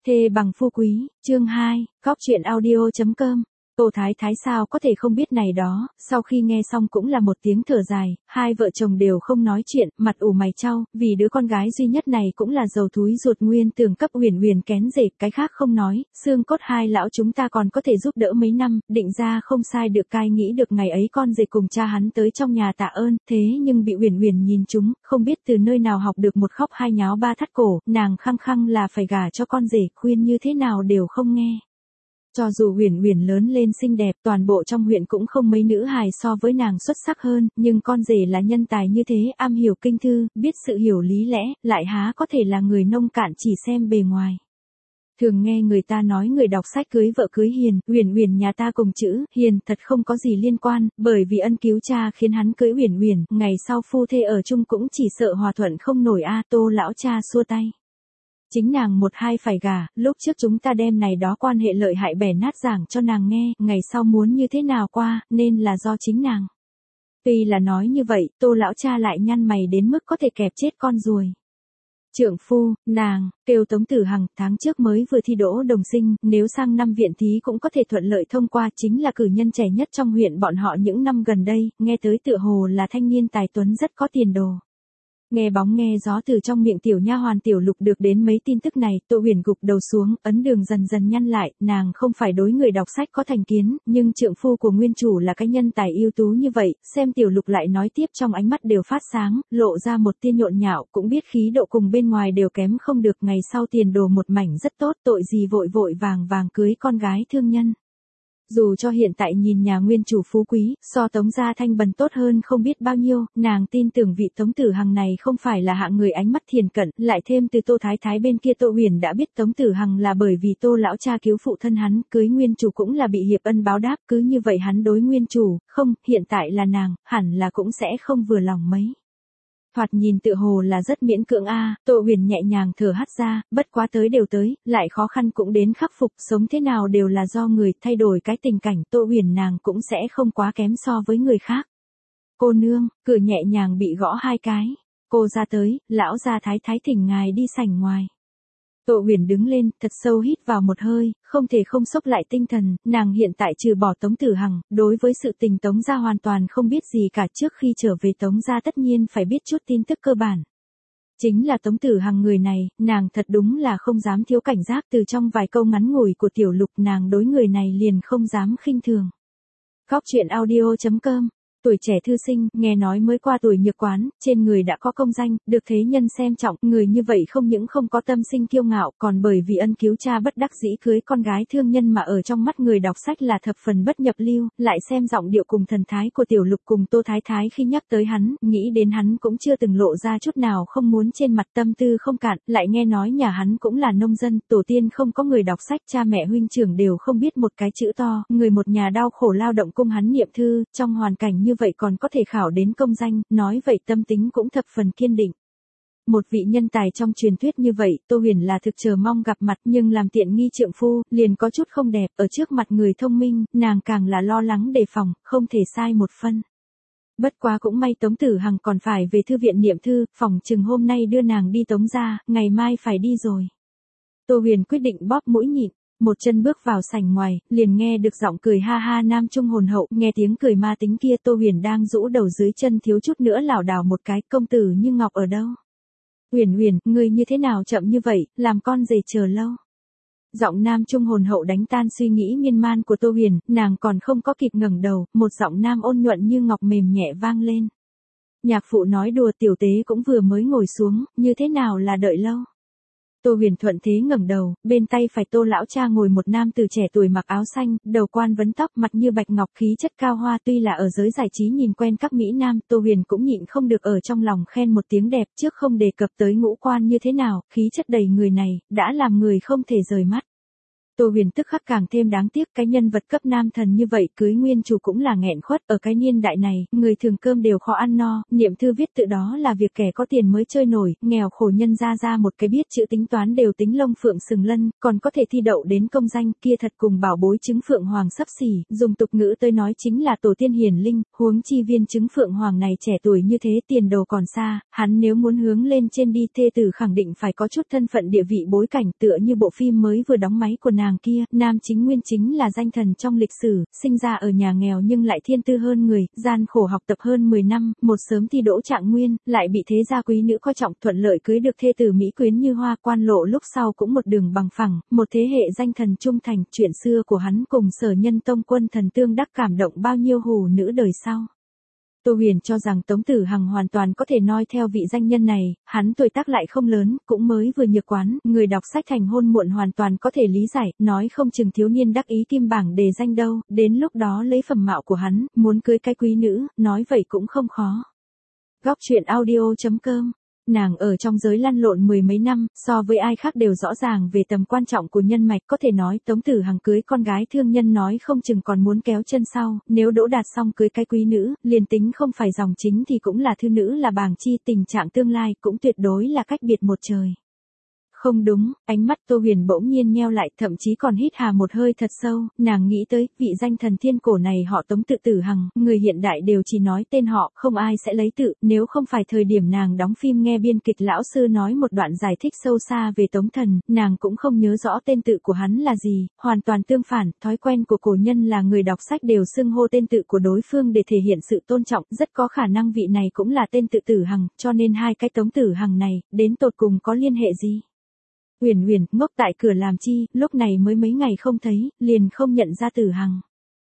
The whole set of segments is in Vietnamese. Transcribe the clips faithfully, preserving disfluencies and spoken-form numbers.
Thê bằng phu quý, chương hai, cóc truyện audio.com. Tô Thái Thái sao có thể không biết này đó, sau khi nghe xong cũng là một tiếng thở dài, hai vợ chồng đều không nói chuyện, mặt ủ mày chau, vì đứa con gái duy nhất này cũng là dầu túi ruột nguyên tưởng cấp Huyền Huyền kén rể, cái khác không nói, xương cốt hai lão chúng ta còn có thể giúp đỡ mấy năm, định ra không sai được cai nghĩ được ngày ấy con rể cùng cha hắn tới trong nhà tạ ơn, thế nhưng bị Huyền Huyền nhìn chúng, không biết từ nơi nào học được một khóc hai nháo ba thắt cổ, nàng khăng khăng là phải gả cho con rể, khuyên như thế nào đều không nghe. Cho dù Huyền Huyền lớn lên xinh đẹp, toàn bộ trong huyện cũng không mấy nữ hài so với nàng xuất sắc hơn, nhưng con rể là nhân tài như thế, am hiểu kinh thư, biết sự hiểu lý lẽ, lại há có thể là người nông cạn chỉ xem bề ngoài. Thường nghe người ta nói người đọc sách cưới vợ cưới hiền, Huyền Huyền nhà ta cùng chữ hiền thật không có gì liên quan, bởi vì ân cứu cha khiến hắn cưới Huyền Huyền, ngày sau phu thê ở chung cũng chỉ sợ hòa thuận không nổi a. Tô lão cha xua tay. Chính nàng một hai phải gả, lúc trước chúng ta đem này đó quan hệ lợi hại bẻ nát giảng cho nàng nghe, ngày sau muốn như thế nào qua, nên là do chính nàng. Tuy là nói như vậy, Tô lão cha lại nhăn mày đến mức có thể kẹp chết con ruồi. Trượng phu, nàng, kêu Tống Tử Hằng, tháng trước mới vừa thi đỗ đồng sinh, nếu sang năm viện thí cũng có thể thuận lợi thông qua, chính là cử nhân trẻ nhất trong huyện bọn họ những năm gần đây, nghe tới tựa hồ là thanh niên tài tuấn rất có tiền đồ. Nghe bóng nghe gió từ trong miệng tiểu nha hoàn Tiểu Lục được đến mấy tin tức này, Tô Huyền gục đầu xuống, ấn đường dần dần nhăn lại, nàng không phải đối người đọc sách có thành kiến, nhưng trượng phu của nguyên chủ là cái nhân tài ưu tú như vậy, xem Tiểu Lục lại nói tiếp trong ánh mắt đều phát sáng, lộ ra một tia nhộn nhạo, cũng biết khí độ cùng bên ngoài đều kém không được, ngày sau tiền đồ một mảnh rất tốt, tội gì vội vội vàng vàng cưới con gái thương nhân. Dù cho hiện tại nhìn nhà nguyên chủ phú quý, so Tống gia thanh bần tốt hơn không biết bao nhiêu, nàng tin tưởng vị Tống Tử Hằng này không phải là hạng người ánh mắt thiền cận, lại thêm từ Tô Thái Thái bên kia Tô Huyền đã biết Tống Tử Hằng là bởi vì Tô lão cha cứu phụ thân hắn, cưới nguyên chủ cũng là bị hiệp ân báo đáp, cứ như vậy hắn đối nguyên chủ, không, hiện tại là nàng, hẳn là cũng sẽ không vừa lòng mấy. Thoạt nhìn tựa hồ là rất miễn cưỡng a. Tô Huyền nhẹ nhàng thở hắt ra, bất quá tới đều tới, lại khó khăn cũng đến khắc phục, sống thế nào đều là do người, thay đổi cái tình cảnh, Tô Huyền nàng cũng sẽ không quá kém so với người khác. Cô nương, cửa nhẹ nhàng bị gõ hai cái. Cô ra tới, lão gia thái thái thỉnh ngài đi sảnh ngoài. Tô Huyền đứng lên, thật sâu hít vào một hơi, không thể không sốc lại tinh thần, nàng hiện tại trừ bỏ Tống Tử Hằng, đối với sự tình Tống gia hoàn toàn không biết gì cả, trước khi trở về Tống gia tất nhiên phải biết chút tin tức cơ bản. Chính là Tống Tử Hằng người này, nàng thật đúng là không dám thiếu cảnh giác, từ trong vài câu ngắn ngủi của Tiểu Lục nàng đối người này liền không dám khinh thường. Cóc truyện audio.com. Tuổi trẻ thư sinh, nghe nói mới qua tuổi nhược quán, trên người đã có công danh, được thế nhân xem trọng, người như vậy không những không có tâm sinh kiêu ngạo, còn bởi vì ân cứu cha bất đắc dĩ cưới con gái thương nhân mà ở trong mắt người đọc sách là thập phần bất nhập lưu, lại xem giọng điệu cùng thần thái của Tiểu Lục cùng Tô Thái Thái khi nhắc tới hắn, nghĩ đến hắn cũng chưa từng lộ ra chút nào không muốn trên mặt, tâm tư không cạn, lại nghe nói nhà hắn cũng là nông dân, tổ tiên không có người đọc sách, cha mẹ huynh trưởng đều không biết một cái chữ to, người một nhà đau khổ lao động cung hắn niệm thư, trong hoàn cảnh như vậy còn có thể khảo đến công danh, nói vậy tâm tính cũng thập phần kiên định. Một vị nhân tài trong truyền thuyết như vậy, Tô Huyền là thực chờ mong gặp mặt, nhưng làm tiện nghi trượng phu, liền có chút không đẹp, ở trước mặt người thông minh, nàng càng là lo lắng đề phòng, không thể sai một phân. Bất quá cũng may Tống Tử Hằng còn phải về thư viện niệm thư, phòng chừng hôm nay đưa nàng đi Tống gia, ngày mai phải đi rồi. Tô Huyền quyết định bóp mũi nhịn. Một chân bước vào sảnh ngoài, liền nghe được giọng cười ha ha nam trung hồn hậu, nghe tiếng cười ma tính kia Tô Huyền đang rũ đầu dưới chân thiếu chút nữa lảo đảo một cái, công tử Như Ngọc ở đâu? Huyền Huyền, ngươi như thế nào chậm như vậy, làm con rể chờ lâu. Giọng nam trung hồn hậu đánh tan suy nghĩ miên man của Tô Huyền, nàng còn không có kịp ngẩng đầu, một giọng nam ôn nhuận như ngọc mềm nhẹ vang lên. Nhạc phụ nói đùa, tiểu tế cũng vừa mới ngồi xuống, như thế nào là đợi lâu. Tô Huyền thuận thế ngẩng đầu, bên tay phải Tô lão cha ngồi một nam tử trẻ tuổi mặc áo xanh, đầu quan vấn tóc, mặt như bạch ngọc, khí chất cao hoa, tuy là ở giới giải trí nhìn quen các mỹ nam, Tô Huyền cũng nhịn không được ở trong lòng khen một tiếng đẹp, trước không đề cập tới ngũ quan như thế nào, khí chất đầy người này đã làm người không thể rời mắt. Tô Huyền tức khắc càng thêm đáng tiếc, cái nhân vật cấp nam thần như vậy cưới nguyên chủ cũng là nghẹn khuất, ở cái niên đại này, người thường cơm đều khó ăn no, niệm thư viết tự đó là việc kẻ có tiền mới chơi nổi, nghèo khổ nhân ra ra một cái biết chữ tính toán đều tính lông phượng sừng lân, còn có thể thi đậu đến công danh, kia thật cùng bảo bối trứng phượng hoàng xấp xỉ, dùng tục ngữ tới nói chính là tổ tiên hiển linh, huống chi viên trứng phượng hoàng này trẻ tuổi như thế tiền đồ còn xa, hắn nếu muốn hướng lên trên đi thê tử khẳng định phải có chút thân phận địa vị bối cảnh, tựa như bộ phim mới vừa đóng máy của nàng kia, nam chính nguyên chính là danh thần trong lịch sử, sinh ra ở nhà nghèo nhưng lại thiên tư hơn người, gian khổ học tập hơn mười năm, một sớm thi đỗ trạng nguyên, lại bị thế gia quý nữ coi trọng, thuận lợi cưới được thê tử mỹ quyến như hoa, quan lộ lúc sau cũng một đường bằng phẳng, một thế hệ danh thần trung thành, chuyện xưa của hắn cùng Sở Nhân Tông quân thần tương đắc cảm động bao nhiêu hù nữ đời sau. Tô Huyền cho rằng Tống Tử Hằng hoàn toàn có thể noi theo vị danh nhân này, hắn tuổi tác lại không lớn, cũng mới vừa nhược quán, người đọc sách thành hôn muộn hoàn toàn có thể lý giải, nói không chừng thiếu niên đắc ý kim bảng đề danh đâu, đến lúc đó lấy phẩm mạo của hắn, muốn cưới cái quý nữ, nói vậy cũng không khó. Góc truyện audio chấm com. Nàng ở trong giới lăn lộn mười mấy năm, so với ai khác đều rõ ràng về tầm quan trọng của nhân mạch, có thể nói Tống Tử Hằng cưới con gái thương nhân nói không chừng còn muốn kéo chân sau, nếu đỗ đạt xong cưới cái quý nữ, liền tính không phải dòng chính thì cũng là thư nữ là bàng chi, tình trạng tương lai cũng tuyệt đối là cách biệt một trời. Không đúng, ánh mắt Tô Huyền bỗng nhiên nheo lại, thậm chí còn hít hà một hơi thật sâu, nàng nghĩ tới, vị danh thần thiên cổ này họ Tống tự Tử Hằng, người hiện đại đều chỉ nói tên họ, không ai sẽ lấy tự, nếu không phải thời điểm nàng đóng phim nghe biên kịch lão sư nói một đoạn giải thích sâu xa về Tống thần, nàng cũng không nhớ rõ tên tự của hắn là gì, hoàn toàn tương phản, thói quen của cổ nhân là người đọc sách đều xưng hô tên tự của đối phương để thể hiện sự tôn trọng, rất có khả năng vị này cũng là tên tự Tử Hằng, cho nên hai cái Tống Tử Hằng này, đến tột cùng có liên hệ gì? Huyền Huyền, ngốc tại cửa làm chi, lúc này mới mấy ngày không thấy, liền không nhận ra Tử Hằng.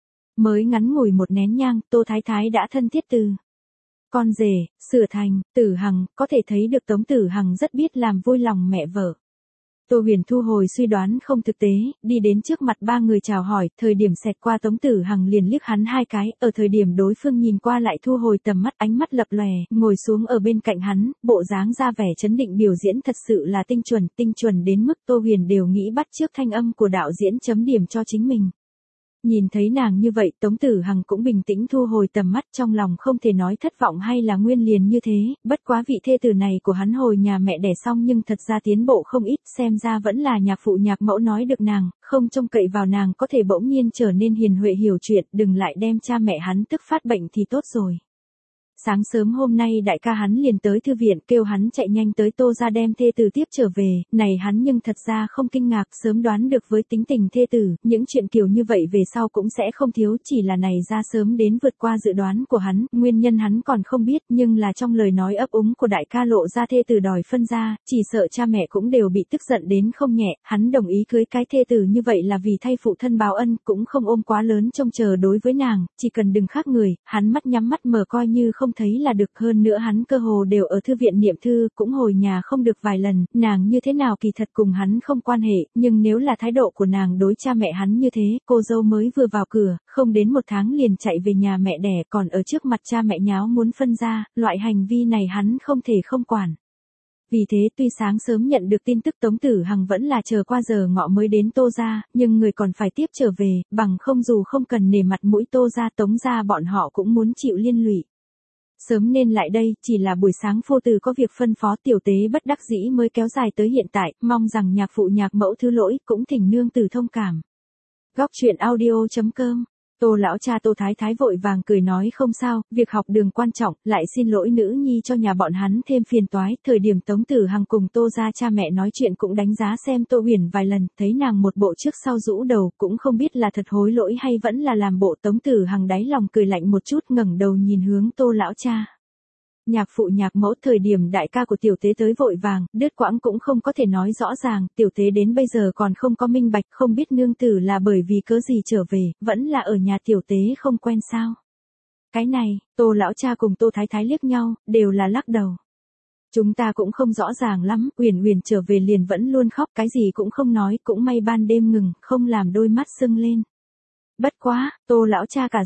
Mới ngắn ngủi một nén nhang, Tô Thái Thái đã thân thiết từ con rể, sửa thành, Tử Hằng, có thể thấy được Tống Tử Hằng rất biết làm vui lòng mẹ vợ. Tô Huyền thu hồi suy đoán không thực tế, đi đến trước mặt ba người chào hỏi, thời điểm xẹt qua Tống Tử Hằng liền liếc hắn hai cái, ở thời điểm đối phương nhìn qua lại thu hồi tầm mắt, ánh mắt lập lòe, ngồi xuống ở bên cạnh hắn, bộ dáng ra vẻ chấn định biểu diễn thật sự là tinh chuẩn, tinh chuẩn đến mức Tô Huyền đều nghĩ bắt chước thanh âm của đạo diễn chấm điểm cho chính mình. Nhìn thấy nàng như vậy, Tống Tử Hằng cũng bình tĩnh thu hồi tầm mắt, trong lòng không thể nói thất vọng hay là nguyên liền như thế, bất quá vị thê tử này của hắn hồi nhà mẹ đẻ xong nhưng thật ra tiến bộ không ít, xem ra vẫn là nhạc phụ nhạc mẫu nói được nàng, không trông cậy vào nàng có thể bỗng nhiên trở nên hiền huệ hiểu chuyện, đừng lại đem cha mẹ hắn tức phát bệnh thì tốt rồi. Sáng sớm hôm nay đại ca hắn liền tới thư viện kêu hắn chạy nhanh tới Tô ra đem thê tử tiếp trở về, này hắn nhưng thật ra không kinh ngạc, sớm đoán được với tính tình thê tử, những chuyện kiểu như vậy về sau cũng sẽ không thiếu, chỉ là này ra sớm đến vượt qua dự đoán của hắn, nguyên nhân hắn còn không biết, nhưng là trong lời nói ấp úng của đại ca lộ ra thê tử đòi phân ra, chỉ sợ cha mẹ cũng đều bị tức giận đến không nhẹ, hắn đồng ý cưới cái thê tử như vậy là vì thay phụ thân báo ân, cũng không ôm quá lớn trông chờ đối với nàng, chỉ cần đừng khác người, hắn mắt nhắm mắt mở coi như không thấy là được, hơn nữa hắn cơ hồ đều ở thư viện niệm thư, cũng hồi nhà không được vài lần, nàng như thế nào kỳ thật cùng hắn không quan hệ, nhưng nếu là thái độ của nàng đối cha mẹ hắn như thế, cô dâu mới vừa vào cửa, không đến một tháng liền chạy về nhà mẹ đẻ, còn ở trước mặt cha mẹ nháo muốn phân ra, loại hành vi này hắn không thể không quản. Vì thế tuy sáng sớm nhận được tin tức Tống Tử Hằng vẫn là chờ qua giờ ngọ mới đến Tô ra, nhưng người còn phải tiếp trở về, bằng không dù không cần nể mặt mũi Tô ra Tống ra bọn họ cũng muốn chịu liên lụy. Sớm nên lại đây, chỉ là buổi sáng phu tử có việc phân phó tiểu tế bất đắc dĩ mới kéo dài tới hiện tại, mong rằng nhạc phụ nhạc mẫu thứ lỗi, cũng thỉnh nương tử thông cảm. Góc truyện audio chấm com. Tô lão cha Tô Thái Thái vội vàng cười nói không sao, việc học đường quan trọng, lại xin lỗi nữ nhi cho nhà bọn hắn thêm phiền toái, thời điểm Tống Tử Hằng cùng Tô ra cha mẹ nói chuyện cũng đánh giá xem Tô Huyền vài lần, thấy nàng một bộ trước sau rũ đầu, cũng không biết là thật hối lỗi hay vẫn là làm bộ. Tống Tử Hằng đáy lòng cười lạnh một chút, ngẩng đầu nhìn hướng Tô lão cha. Nhạc phụ nhạc mẫu, thời điểm đại ca của tiểu tế tới vội vàng, đứt quãng cũng không có thể nói rõ ràng, tiểu tế đến bây giờ còn không có minh bạch, không biết nương tử là bởi vì cớ gì trở về, vẫn là ở nhà tiểu tế không quen sao. Cái này, Tô lão cha cùng Tô Thái Thái liếc nhau, đều là lắc đầu. Chúng ta cũng không rõ ràng lắm, Uyển Uyển trở về liền vẫn luôn khóc, cái gì cũng không nói, cũng may ban đêm ngừng, không làm đôi mắt sưng lên. Bất quá, Tô lão cha cả giận.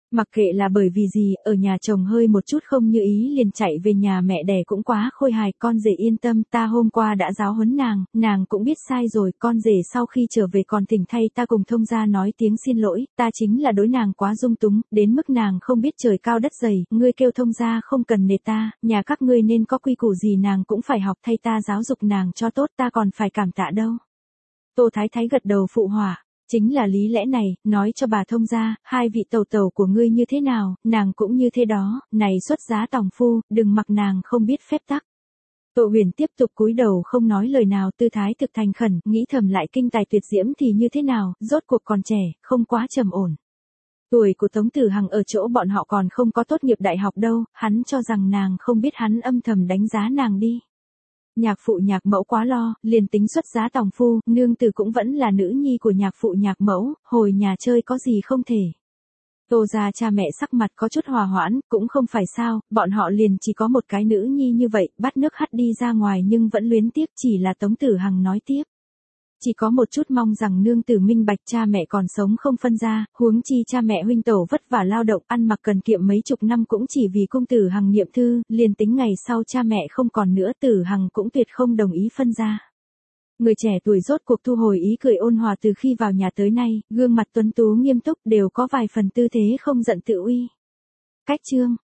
Mặc kệ là bởi vì gì, ở nhà chồng hơi một chút không như ý liền chạy về nhà mẹ đẻ cũng quá khôi hài, con rể yên tâm, ta hôm qua đã giáo huấn nàng, nàng cũng biết sai rồi, con rể sau khi trở về còn thỉnh thay ta cùng thông gia nói tiếng xin lỗi, ta chính là đối nàng quá dung túng, đến mức nàng không biết trời cao đất dày, ngươi kêu thông gia không cần nề ta, nhà các ngươi nên có quy củ gì nàng cũng phải học thay ta giáo dục nàng cho tốt, ta còn phải cảm tạ đâu. Tô Thái Thái gật đầu phụ họa. Chính là lý lẽ này, nói cho bà thông gia, hai vị tẩu tẩu của ngươi như thế nào, nàng cũng như thế đó, này xuất giá tòng phu, đừng mặc nàng không biết phép tắc. Tô Huyền tiếp tục cúi đầu không nói lời nào, tư thái thực thành khẩn, nghĩ thầm lại kinh tài tuyệt diễm thì như thế nào, rốt cuộc còn trẻ, không quá trầm ổn. Tuổi của Tống Tử Hằng ở chỗ bọn họ còn không có tốt nghiệp đại học đâu, hắn cho rằng nàng không biết hắn âm thầm đánh giá nàng đi. Nhạc phụ nhạc mẫu quá lo, liền tính xuất giá tòng phu, nương tử cũng vẫn là nữ nhi của nhạc phụ nhạc mẫu, hồi nhà chơi có gì không thể. Tô gia cha mẹ sắc mặt có chút hòa hoãn, cũng không phải sao, bọn họ liền chỉ có một cái nữ nhi như vậy, bắt nước hắt đi ra ngoài nhưng vẫn luyến tiếc, chỉ là Tống Tử Hằng nói tiếp. Chỉ có một chút mong rằng nương tử minh bạch cha mẹ còn sống không phân ra, huống chi cha mẹ huynh tẩu vất vả lao động ăn mặc cần kiệm mấy chục năm cũng chỉ vì cung Tử Hằng niệm thư, liền tính ngày sau cha mẹ không còn nữa Tử Hằng cũng tuyệt không đồng ý phân ra. Người trẻ tuổi rốt cuộc thu hồi ý cười ôn hòa từ khi vào nhà tới nay, gương mặt tuấn tú nghiêm túc đều có vài phần tư thế không giận tự uy. Cách chương